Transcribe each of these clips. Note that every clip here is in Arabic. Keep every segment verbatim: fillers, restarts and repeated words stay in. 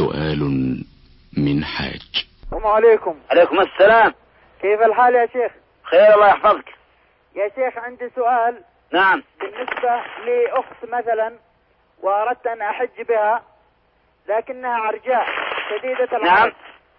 سؤال من حاج. السلام عليكم. عليكم السلام. كيف الحال يا شيخ؟ خير الله يحفظك. يا شيخ عندي سؤال. نعم. بالنسبة لأخت مثلا وأردت أن أحج بها لكنها عرجاء شديدة العرج. نعم.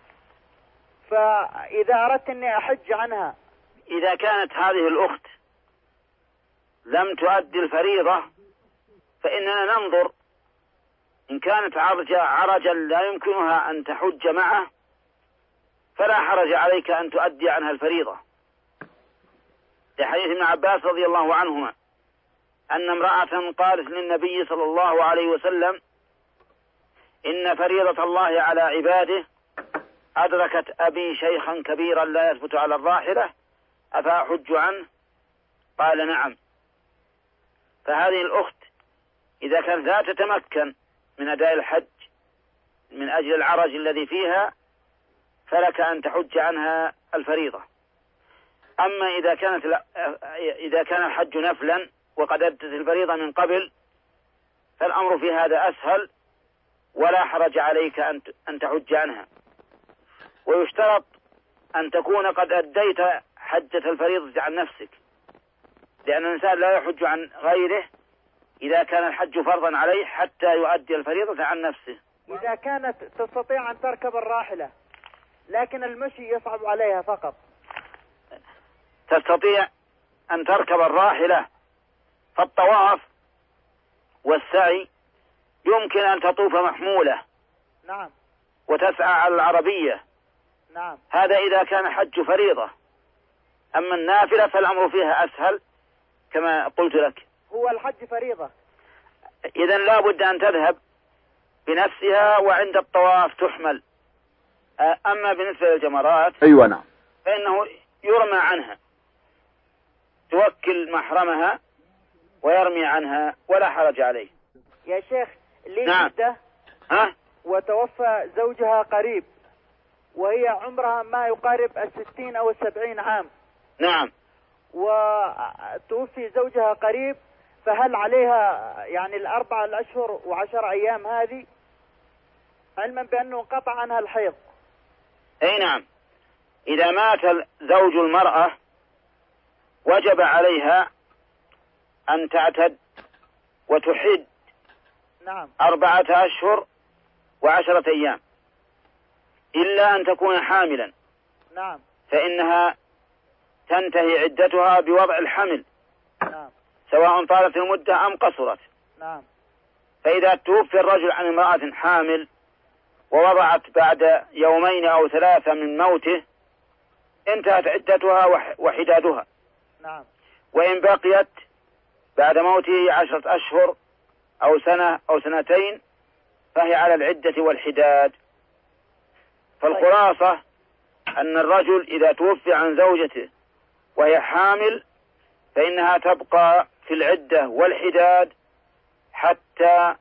فإذا أردت أني أحج عنها، إذا كانت هذه الأخت لم تؤدي الفريضة فإننا ننظر، إن كانت عرجا عرجا لا يمكنها أن تحج معه فلا حرج عليك أن تؤدي عنها الفريضة، لحديث ابن عباس رضي الله عنهما أن امرأة قالت للنبي صلى الله عليه وسلم: إن فريضة الله على عباده أدركت أبي شيخا كبيرا لا يثبت على الراحلة أفأحج عنه؟ قال: نعم. فهذه الأخت إذا كانت لا تتمكن من أداء الحج من أجل العرج الذي فيها فلك أن تحج عنها الفريضة. أما إذا كانت لا إذا كان الحج نفلا وقد أدت الفريضة من قبل فالأمر في هذا أسهل ولا حرج عليك أن تحج عنها. ويشترط أن تكون قد أديت حجة الفريضة عن نفسك، لأن الإنسان لا يحج عن غيره إذا كان الحج فرضا عليه حتى يؤدي الفريضة عن نفسه. إذا كانت تستطيع أن تركب الراحلة لكن المشي يصعب عليها فقط. تستطيع أن تركب الراحلة، فالطواف والسعي يمكن أن تطوف محمولة. نعم. وتسعى على العربية. نعم. هذا إذا كان حج فريضة. أما النافلة فالأمر فيها أسهل كما قلت لك. هو الحج فريضة. إذن لا بد أن تذهب بنفسها وعند الطواف تحمل. أما بالنسبة للجمرات أيوة نعم فإنه يرمى عنها، توكل محرمها ويرمي عنها ولا حرج عليه. يا شيخ لي نعم. جدة ها؟ وتوفى زوجها قريب وهي عمرها ما يقارب الستين أو السبعين عام. نعم. وتوفي زوجها قريب، فهل عليها يعني الأربعة الأشهر وعشر أيام هذه، علما بأنه انقطع عنها الحيض؟ أي نعم. إذا مات زوج المرأة وجب عليها أن تعتد وتحد نعم أربعة أشهر وعشرة أيام إلا أن تكون حاملا. نعم. فإنها تنتهي عدتها بوضع الحمل. نعم. سواء طالت المدة أم قصرت. نعم. فإذا توفي الرجل عن امرأة حامل ووضعت بعد يومين أو ثلاثة من موته انتهت عدتها وحدادها. نعم. وإن بقيت بعد موته عشرة أشهر أو سنة أو سنتين فهي على العدة والحداد. فالخلاصة أن الرجل إذا توفي عن زوجته وهي حامل فإنها تبقى في العدة والحداد حتى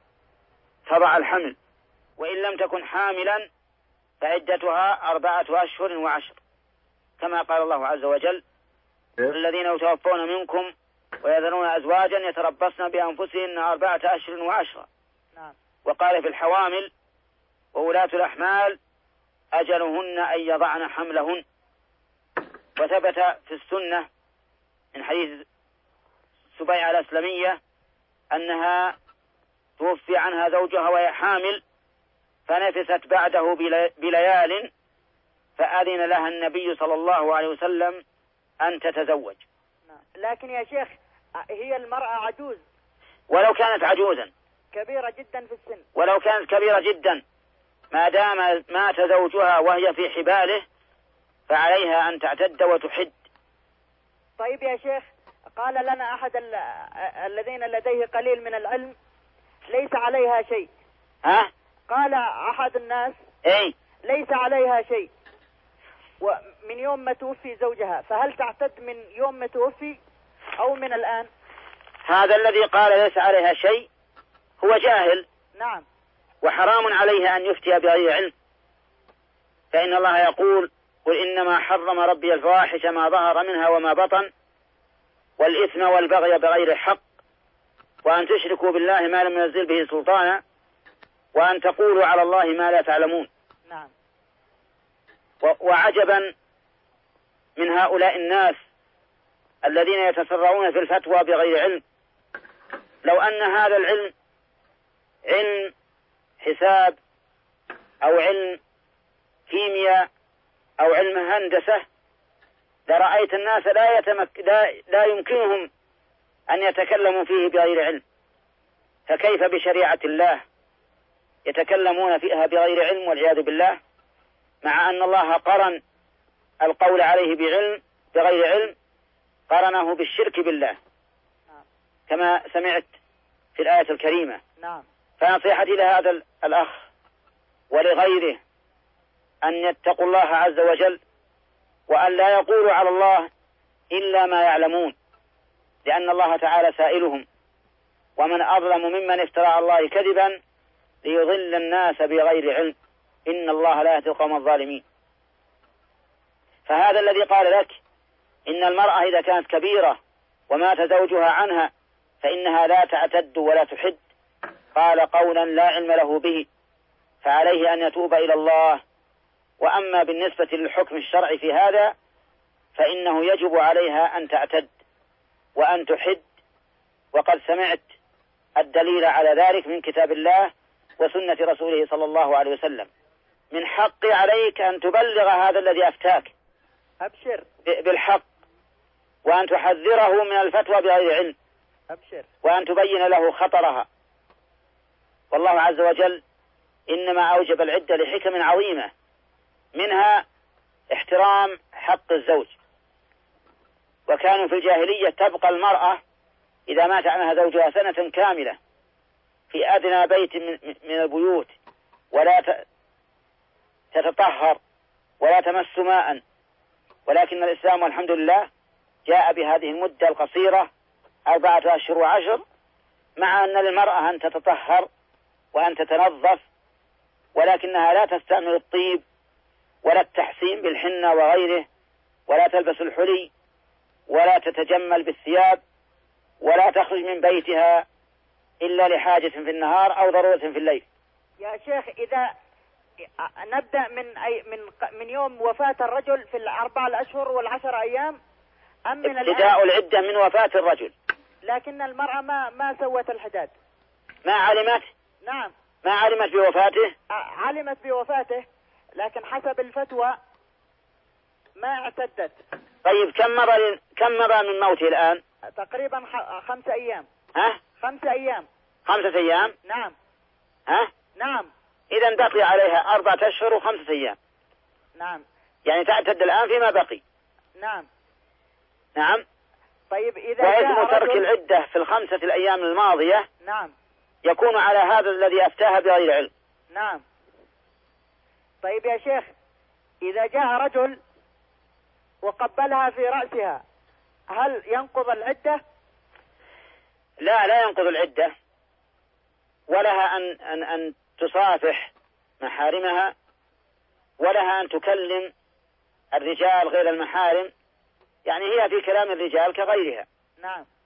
تضع الحمل، وإن لم تكن حاملا فعدتها أربعة أشهر وعشر كما قال الله عز وجل: الذين يتوفون منكم ويذرون أزواجا يتربصن بأنفسهن أربعة أشهر وعشرة. نعم. وقال في الحوامل: وولاة الأحمال أجلهن أن يضعن حملهن. وثبت في السنة من حديث سبيعة الأسلمية أنها توفي عنها زوجها وهي حامل فنفست بعده بليال فأذن لها النبي صلى الله عليه وسلم أن تتزوج. لكن يا شيخ هي المرأة عجوز، ولو كانت عجوزا كبيرة جدا في السن، ولو كانت كبيرة جدا ما دام مات زوجها وهي في حباله فعليها أن تعتد وتحد. طيب يا شيخ، قال لنا أحد ال... الذين لديه قليل من العلم ليس عليها شيء. ها؟ قال أحد الناس اي ليس عليها شيء ومن يوم ما توفي زوجها، فهل تعتد من يوم ما توفي أو من الآن؟ هذا الذي قال ليس عليها شيء هو جاهل. نعم. وحرام عليه أن يفتي بغير علم، فإن الله يقول: قل إنما حرم ربي الفواحش ما ظهر منها وما بطن والإثم والبغي بغير الحق وأن تشركوا بالله ما لم ينزل به سلطانا وأن تقولوا على الله ما لا تعلمون. نعم. وعجبا من هؤلاء الناس الذين يتسرعون في الفتوى بغير علم. لو أن هذا العلم علم حساب أو علم كيمياء أو علم هندسة لرأيت الناس لا, يتمك... لا... لا يمكنهم أن يتكلموا فيه بغير علم، فكيف بشريعة الله يتكلمون فيها بغير علم والعياذ بالله، مع أن الله قرن القول عليه بعلم بغير علم، قرنه بالشرك بالله كما سمعت في الآية الكريمة. نعم. فنصيحتي لهذا الأخ ولغيره أن يتقوا الله عز وجل وأن لا يقولوا على الله إلا ما يعلمون، لأن الله تعالى سائلهم: ومن أظلم ممن افترى على الله كذبا ليضل الناس بغير علم إن الله لا يهدي القوم الظالمين. فهذا الذي قال لك إن المرأة إذا كانت كبيرة ومات زوجها عنها فإنها لا تعتد ولا تحد، قال قولا لا علم له به، فعليه أن يتوب إلى الله. وأما بالنسبة للحكم الشرعي في هذا فإنه يجب عليها أن تعتد وأن تحد، وقد سمعت الدليل على ذلك من كتاب الله وسنة رسوله صلى الله عليه وسلم. من حق عليك أن تبلغ هذا الذي أفتاك أبشر بالحق، وأن تحذره من الفتوى بغير علم، أبشر، وأن تبين له خطرها. والله عز وجل إنما أوجب العدة لحكم عظيمة، منها احترام حق الزوج. وكانوا في الجاهلية تبقى المرأة إذا مات عنها زوجها سنة كاملة في أدنى بيت من البيوت، ولا تتطهر ولا تمس ماء، ولكن الإسلام والحمد لله جاء بهذه المدة القصيرة أربعة أشهر وعشر، مع أن للمرأة أن تتطهر وأن تتنظف، ولكنها لا تستعمل الطيب ولا التحسين بالحنة وغيره، ولا تلبس الحلي، ولا تتجمل بالثياب، ولا تخرج من بيتها إلا لحاجة في النهار أو ضرورة في الليل. يا شيخ، إذا نبدأ من أي من من يوم وفاة الرجل في الأربع الأشهر والعشر أيام أم من ابتداء العدة من وفاة الرجل، لكن المرأة ما ما سوت الحداد، ما علمت. نعم، ما علمت بوفاته. علمت بوفاته لكن حسب الفتوى ما اعتدت. طيب كم مضى كم مضى من موته الآن؟ تقريبا خمس أيام. ها؟ خمس أيام. خمسة أيام. نعم. ها؟ نعم. إذا بقي عليها أربعة أشهر وخمسة أيام. نعم. يعني تعتد الآن فيما بقي. نعم. نعم. طيب إذا وإذن ترك رجل... العدة في الخمسة الأيام الماضية نعم يكون على هذا الذي أفتاها بغير علم. نعم. طيب يا شيخ، إذا جاء رجل وقبلها في رأسها هل ينقض العدة؟ لا، لا ينقض العدة، ولها أن, أن, أن تصافح محارمها، ولها أن تكلم الرجال غير المحارم، يعني هي في كلام الرجال كغيرها. نعم.